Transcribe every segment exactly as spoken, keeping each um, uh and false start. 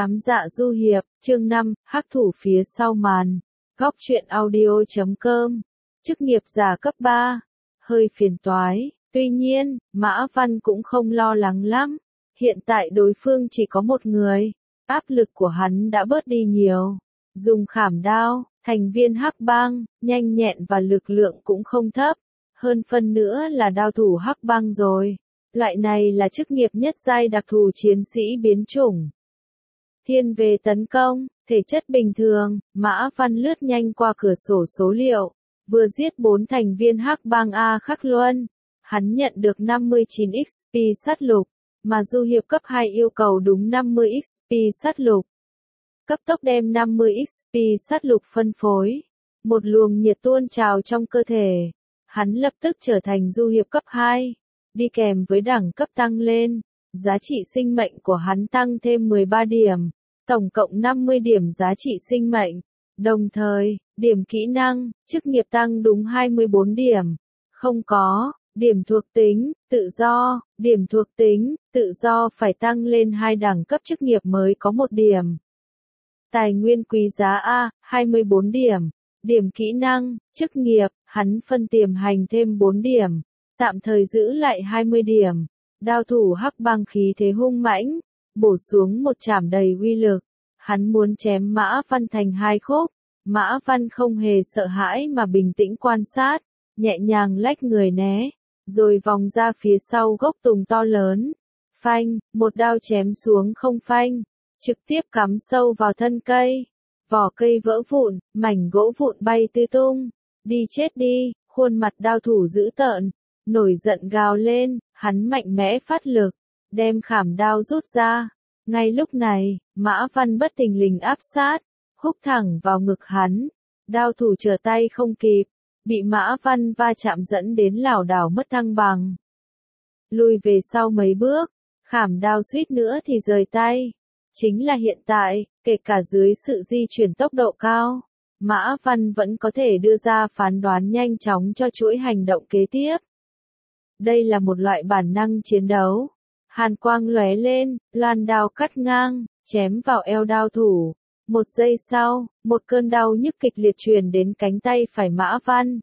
Ám dạ du hiệp, chương năm, hắc thủ phía sau màn. Góc truyện audio chấm com. Chức nghiệp giả cấp ba. Hơi phiền toái. Tuy nhiên, Mã Văn cũng không lo lắng lắm. Hiện tại đối phương chỉ có một người. Áp lực của hắn đã bớt đi nhiều. Dùng khảm đao, thành viên hắc bang, nhanh nhẹn và lực lượng cũng không thấp. Hơn phân nữa là đao thủ hắc bang rồi. Loại này là chức nghiệp nhất giai đặc thù chiến sĩ biến chủng. Thiên về tấn công, thể chất bình thường, Mã Văn lướt nhanh qua cửa sổ số liệu, vừa giết bốn thành viên hắc bang A Khắc Luân. Hắn nhận được năm mươi chín ích pê sát lục, mà du hiệp cấp hai yêu cầu đúng năm mươi ích pê sát lục. Cấp tốc đem năm mươi ích pê sát lục phân phối. Một luồng nhiệt tuôn trào trong cơ thể. Hắn lập tức trở thành du hiệp cấp hai, đi kèm với đẳng cấp tăng lên. Giá trị sinh mệnh của hắn tăng thêm mười ba điểm, tổng cộng năm mươi điểm giá trị sinh mệnh. Đồng thời, điểm kỹ năng, chức nghiệp tăng đúng hai mươi bốn điểm. Không có, điểm thuộc tính, tự do, điểm thuộc tính, tự do phải tăng lên hai đẳng cấp chức nghiệp mới có một điểm. Tài nguyên quý giá A, hai mươi bốn điểm. Điểm kỹ năng, chức nghiệp, hắn phân tiềm hành thêm bốn điểm. Tạm thời giữ lại hai mươi điểm. Đao thủ hắc bang khí thế hung mãnh, bổ xuống một chảm đầy uy lực. Hắn muốn chém Mã Văn thành hai khúc. Mã Văn không hề sợ hãi mà bình tĩnh quan sát, nhẹ nhàng lách người né, rồi vòng ra phía sau gốc tùng to lớn. Phanh, một đao chém xuống không phanh, trực tiếp cắm sâu vào thân cây. Vỏ cây vỡ vụn, mảnh gỗ vụn bay tứ tung. Đi chết đi, khuôn mặt đao thủ dữ tợn. Nổi giận gào lên, hắn mạnh mẽ phát lực, đem khảm đao rút ra. Ngay lúc này, Mã Văn bất thình lình áp sát, húc thẳng vào ngực hắn. Đao thủ trở tay không kịp, bị Mã Văn va chạm dẫn đến lảo đảo mất thăng bằng. Lùi về sau mấy bước, khảm đao suýt nữa thì rời tay. Chính là hiện tại, kể cả dưới sự di chuyển tốc độ cao, Mã Văn vẫn có thể đưa ra phán đoán nhanh chóng cho chuỗi hành động kế tiếp. Đây là một loại bản năng chiến đấu. Hàn quang lóe lên, loan đao cắt ngang, chém vào eo đao thủ. Một giây sau, một cơn đau nhức kịch liệt truyền đến cánh tay phải Mã Văn.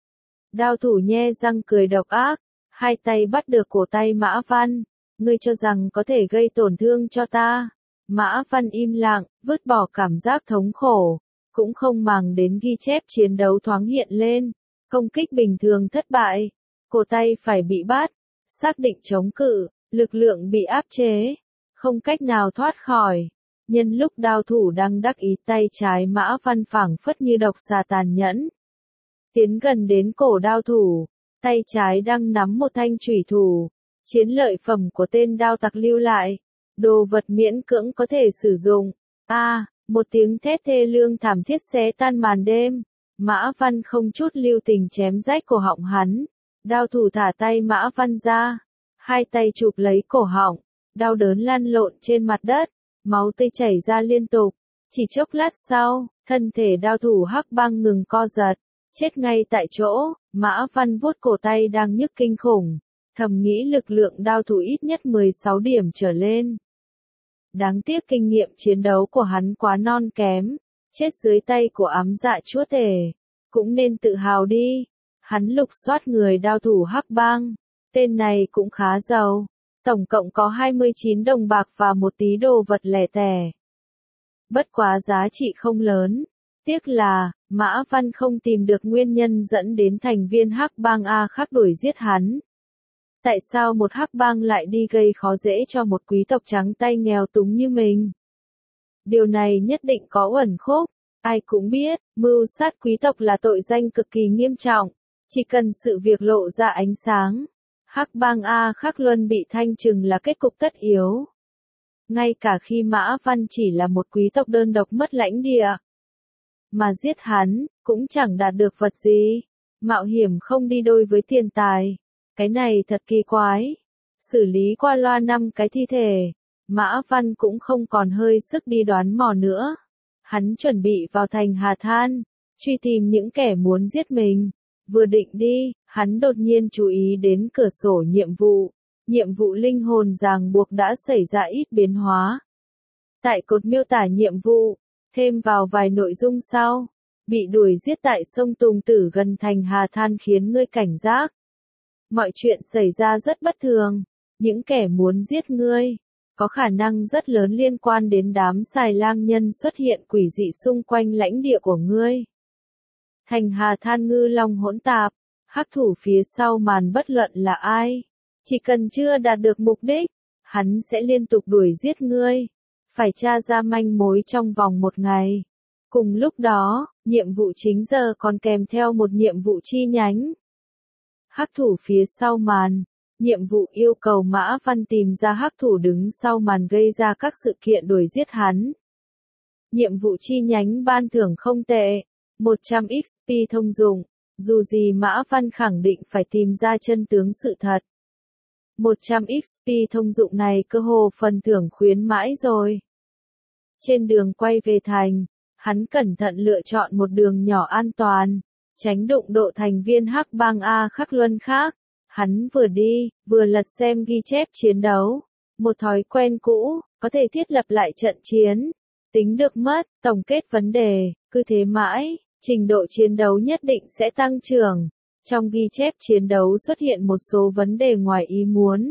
Đao thủ nhe răng cười độc ác, hai tay bắt được cổ tay Mã Văn. Ngươi cho rằng có thể gây tổn thương cho ta. Mã Văn im lặng, vứt bỏ cảm giác thống khổ, cũng không màng đến ghi chép chiến đấu thoáng hiện lên. Công kích bình thường thất bại. Cổ tay phải bị bắt, xác định chống cự, lực lượng bị áp chế, không cách nào thoát khỏi. Nhân lúc đao thủ đang đắc ý, tay trái Mã Văn phảng phất như độc xà tàn nhẫn. Tiến gần đến cổ đao thủ, tay trái đang nắm một thanh chủy thủ, chiến lợi phẩm của tên đao tặc lưu lại, đồ vật miễn cưỡng có thể sử dụng. A, à, một tiếng thét thê lương thảm thiết xé tan màn đêm, Mã Văn không chút lưu tình chém rách cổ họng hắn. Đao thủ thả tay Mã Văn ra, hai tay chụp lấy cổ họng, đau đớn lăn lộn trên mặt đất, máu tươi chảy ra liên tục. Chỉ chốc lát sau, thân thể đao thủ hắc bang ngừng co giật, chết ngay tại chỗ. Mã Văn vuốt cổ tay đang nhức kinh khủng, thầm nghĩ lực lượng đao thủ ít nhất mười sáu điểm trở lên. Đáng tiếc kinh nghiệm chiến đấu của hắn quá non kém, chết dưới tay của ám dạ chúa tể, cũng nên tự hào đi. Hắn lục soát người đao thủ hắc bang, tên này cũng khá giàu, tổng cộng có hai mươi chín đồng bạc và một tí đồ vật lẻ tẻ. Bất quá giá trị không lớn, tiếc là, Mã Văn không tìm được nguyên nhân dẫn đến thành viên hắc bang A Khắc đuổi giết hắn. Tại sao một hắc bang lại đi gây khó dễ cho một quý tộc trắng tay nghèo túng như mình? Điều này nhất định có uẩn khúc, ai cũng biết, mưu sát quý tộc là tội danh cực kỳ nghiêm trọng. Chỉ cần sự việc lộ ra ánh sáng, hắc bang A Khắc Luân bị thanh trừng là kết cục tất yếu. Ngay cả khi Mã Văn chỉ là một quý tộc đơn độc mất lãnh địa, mà giết hắn, cũng chẳng đạt được vật gì. Mạo hiểm không đi đôi với tiền tài. Cái này thật kỳ quái. Xử lý qua loa năm cái thi thể, Mã Văn cũng không còn hơi sức đi đoán mò nữa. Hắn chuẩn bị vào thành Hà Than, truy tìm những kẻ muốn giết mình. Vừa định đi, hắn đột nhiên chú ý đến cửa sổ nhiệm vụ. Nhiệm vụ linh hồn ràng buộc đã xảy ra ít biến hóa. Tại cột miêu tả nhiệm vụ, thêm vào vài nội dung sau. Bị đuổi giết tại sông Tùng Tử gần thành Hà Than khiến ngươi cảnh giác. Mọi chuyện xảy ra rất bất thường. Những kẻ muốn giết ngươi, có khả năng rất lớn liên quan đến đám xài lang nhân xuất hiện quỷ dị xung quanh lãnh địa của ngươi. Thành Hà Than ngư long hỗn tạp, hắc thủ phía sau màn bất luận là ai. Chỉ cần chưa đạt được mục đích, hắn sẽ liên tục đuổi giết ngươi. Phải tra ra manh mối trong vòng một ngày. Cùng lúc đó, nhiệm vụ chính giờ còn kèm theo một nhiệm vụ chi nhánh. Hắc thủ phía sau màn. Nhiệm vụ yêu cầu Mã Văn tìm ra hắc thủ đứng sau màn gây ra các sự kiện đuổi giết hắn. Nhiệm vụ chi nhánh ban thưởng không tệ, một trăm ích pê thông dụng, dù gì Mã Văn khẳng định phải tìm ra chân tướng sự thật. một trăm ích pê thông dụng này cơ hồ phần thưởng khuyến mãi rồi. Trên đường quay về thành, hắn cẩn thận lựa chọn một đường nhỏ an toàn, tránh đụng độ thành viên hắc bang A Khắc Luân khác. Hắn vừa đi, vừa lật xem ghi chép chiến đấu. Một thói quen cũ, có thể thiết lập lại trận chiến. Tính được mất, tổng kết vấn đề, cứ thế mãi, trình độ chiến đấu nhất định sẽ tăng trưởng. Trong ghi chép chiến đấu xuất hiện một số vấn đề ngoài ý muốn.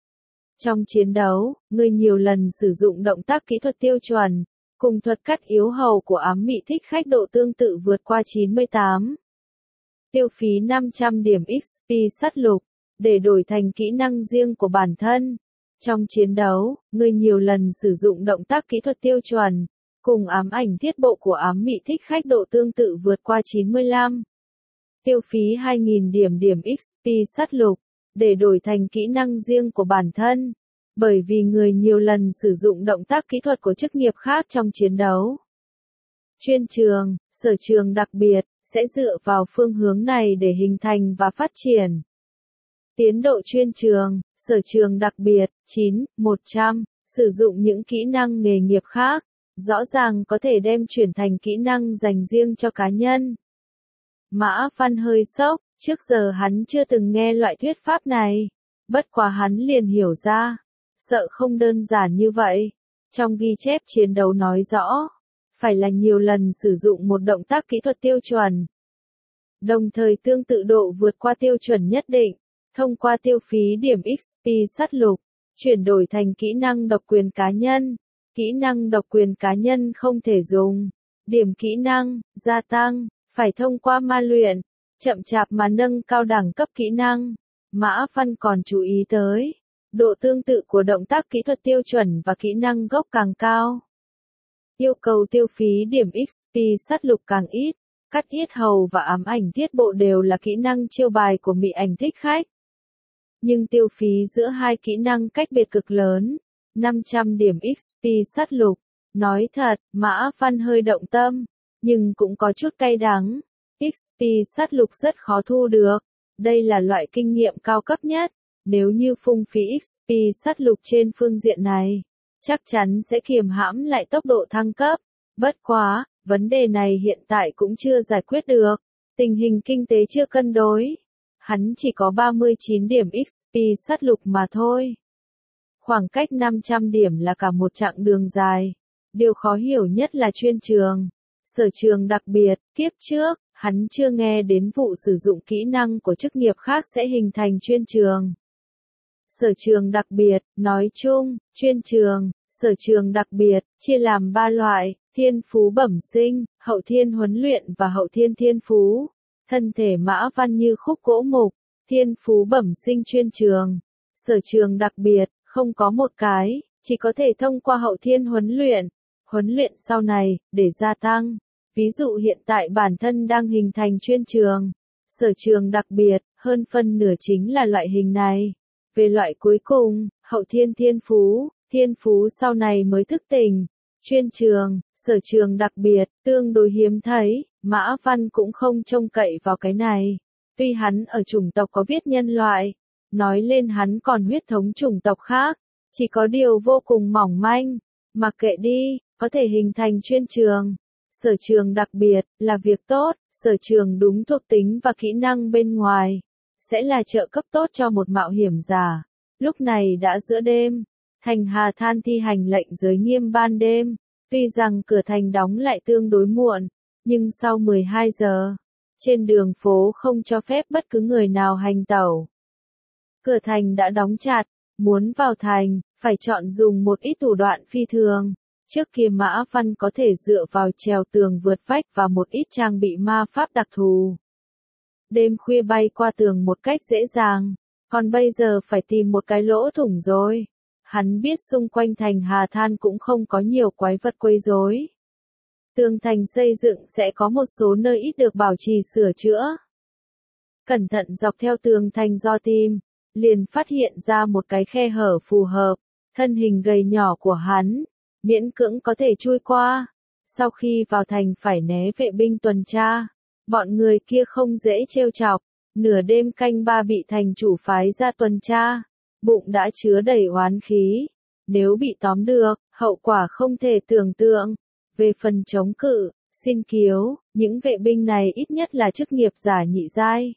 Trong chiến đấu, người nhiều lần sử dụng động tác kỹ thuật tiêu chuẩn, cùng thuật cắt yếu hầu của ám mị thích khách độ tương tự vượt qua chín mươi tám. Tiêu phí năm trăm điểm ích pê sát lục, để đổi thành kỹ năng riêng của bản thân. Trong chiến đấu, người nhiều lần sử dụng động tác kỹ thuật tiêu chuẩn, cùng ám ảnh thiết bộ của ám mị thích khách độ tương tự vượt qua chín mươi lăm. Tiêu phí hai nghìn điểm điểm ích pê sát lục, để đổi thành kỹ năng riêng của bản thân. Bởi vì người nhiều lần sử dụng động tác kỹ thuật của chức nghiệp khác trong chiến đấu. Chuyên trường, sở trường đặc biệt, sẽ dựa vào phương hướng này để hình thành và phát triển. Tiến độ chuyên trường, sở trường đặc biệt, chín, một trăm, sử dụng những kỹ năng nghề nghiệp khác, rõ ràng có thể đem chuyển thành kỹ năng dành riêng cho cá nhân. Mã Văn hơi sốc, trước giờ hắn chưa từng nghe loại thuyết pháp này, bất quá hắn liền hiểu ra, sợ không đơn giản như vậy. Trong ghi chép chiến đấu nói rõ, phải là nhiều lần sử dụng một động tác kỹ thuật tiêu chuẩn, đồng thời tương tự độ vượt qua tiêu chuẩn nhất định. Thông qua tiêu phí điểm ích pê sát lục, chuyển đổi thành kỹ năng độc quyền cá nhân. Kỹ năng độc quyền cá nhân không thể dùng. Điểm kỹ năng, gia tăng, phải thông qua ma luyện, chậm chạp mà nâng cao đẳng cấp kỹ năng. Mã Văn còn chú ý tới, độ tương tự của động tác kỹ thuật tiêu chuẩn và kỹ năng gốc càng cao. Yêu cầu tiêu phí điểm ích pê sát lục càng ít. Cắt yết hầu và ám ảnh thiết bộ đều là kỹ năng chiêu bài của mị ảnh thích khách. Nhưng tiêu phí giữa hai kỹ năng cách biệt cực lớn, năm trăm điểm ích pê sát lục. Nói thật, Mã Văn hơi động tâm, nhưng cũng có chút cay đắng. ích pê sát lục rất khó thu được. Đây là loại kinh nghiệm cao cấp nhất. Nếu như phung phí ích pê sát lục trên phương diện này, chắc chắn sẽ kiềm hãm lại tốc độ thăng cấp. Bất quá, vấn đề này hiện tại cũng chưa giải quyết được. Tình hình kinh tế chưa cân đối. Hắn chỉ có ba mươi chín điểm ích pê sát lục mà thôi. Khoảng cách năm trăm điểm là cả một chặng đường dài. Điều khó hiểu nhất là chuyên trường. Sở trường đặc biệt, kiếp trước, hắn chưa nghe đến vụ sử dụng kỹ năng của chức nghiệp khác sẽ hình thành chuyên trường. Sở trường đặc biệt, nói chung, chuyên trường, sở trường đặc biệt, chia làm ba loại, thiên phú bẩm sinh, hậu thiên huấn luyện và hậu thiên thiên phú. Thân thể Mã Văn như khúc gỗ mục, thiên phú bẩm sinh chuyên trường. Sở trường đặc biệt, không có một cái, chỉ có thể thông qua hậu thiên huấn luyện. Huấn luyện sau này, để gia tăng. Ví dụ hiện tại bản thân đang hình thành chuyên trường. Sở trường đặc biệt, hơn phân nửa chính là loại hình này. Về loại cuối cùng, hậu thiên thiên phú, thiên phú sau này mới thức tỉnh. Chuyên trường, sở trường đặc biệt, tương đối hiếm thấy, Mã Văn cũng không trông cậy vào cái này. Tuy hắn ở chủng tộc có viết nhân loại, nói lên hắn còn huyết thống chủng tộc khác, chỉ có điều vô cùng mỏng manh, mặc kệ đi, có thể hình thành chuyên trường. Sở trường đặc biệt, là việc tốt, sở trường đúng thuộc tính và kỹ năng bên ngoài, sẽ là trợ cấp tốt cho một mạo hiểm giả. Lúc này đã giữa đêm, Thành Hà Than thi hành lệnh giới nghiêm ban đêm, tuy rằng cửa thành đóng lại tương đối muộn, nhưng sau mười hai giờ, trên đường phố không cho phép bất cứ người nào hành tẩu. Cửa thành đã đóng chặt, muốn vào thành, phải chọn dùng một ít thủ đoạn phi thường. Trước kia Mã Văn có thể dựa vào trèo tường vượt vách và một ít trang bị ma pháp đặc thù. Đêm khuya bay qua tường một cách dễ dàng, còn bây giờ phải tìm một cái lỗ thủng rồi. Hắn biết xung quanh thành Hà Than cũng không có nhiều quái vật quấy rối. Tường thành xây dựng sẽ có một số nơi ít được bảo trì sửa chữa. Cẩn thận dọc theo tường thành do tìm, liền phát hiện ra một cái khe hở phù hợp, thân hình gầy nhỏ của hắn, miễn cưỡng có thể chui qua. Sau khi vào thành phải né vệ binh tuần tra, bọn người kia không dễ trêu chọc, nửa đêm canh ba bị thành chủ phái ra tuần tra, bụng đã chứa đầy oán khí, nếu bị tóm được, hậu quả không thể tưởng tượng. Về phần chống cự, xin cứu, những vệ binh này ít nhất là chức nghiệp giả nhị giai.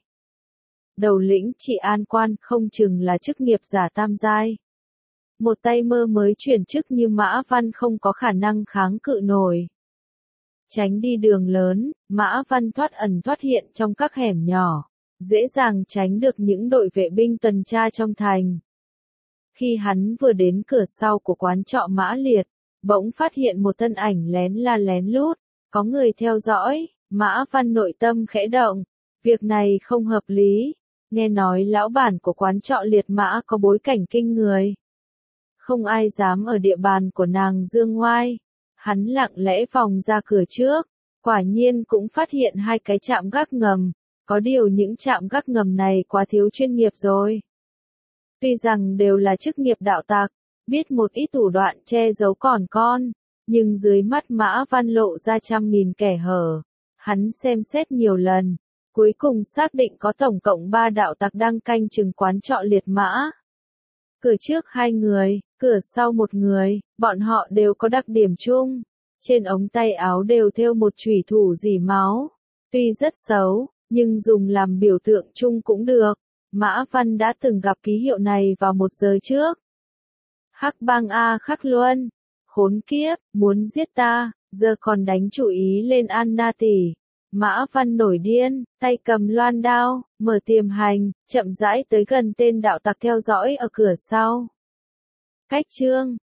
Đầu lĩnh trị an quan không chừng là chức nghiệp giả tam giai. Một tay mơ mới chuyển chức như Mã Văn không có khả năng kháng cự nổi. Tránh đi đường lớn, Mã Văn thoát ẩn thoát hiện trong các hẻm nhỏ, dễ dàng tránh được những đội vệ binh tuần tra trong thành. Khi hắn vừa đến cửa sau của quán trọ Mã Liệt, bỗng phát hiện một thân ảnh lén la lén lút, có người theo dõi. Mã Văn nội tâm khẽ động, việc này không hợp lý, nghe nói lão bản của quán trọ Liệt Mã có bối cảnh kinh người. Không ai dám ở địa bàn của nàng dương ngoai. Hắn lặng lẽ vòng ra cửa trước, quả nhiên cũng phát hiện hai cái trạm gác ngầm, có điều những trạm gác ngầm này quá thiếu chuyên nghiệp rồi. Tuy rằng đều là chức nghiệp đạo tặc, biết một ít thủ đoạn che giấu còn con, nhưng dưới mắt Mã Văn lộ ra trăm nghìn kẻ hở. Hắn xem xét nhiều lần, cuối cùng xác định có tổng cộng ba đạo tặc đang canh chừng quán trọ Liệt Mã. Cửa trước hai người, cửa sau một người, bọn họ đều có đặc điểm chung. Trên ống tay áo đều thêu một chùy thủ rỉ máu. Tuy rất xấu, nhưng dùng làm biểu tượng chung cũng được. Mã Văn đã từng gặp ký hiệu này vào một giờ trước. Hắc bang A Khắc Luân, khốn kiếp, muốn giết ta, giờ còn đánh chủ ý lên Anna tỷ. Mã Văn nổi điên, tay cầm loan đao, mở tiềm hành, chậm rãi tới gần tên đạo tặc theo dõi ở cửa sau. Cách chương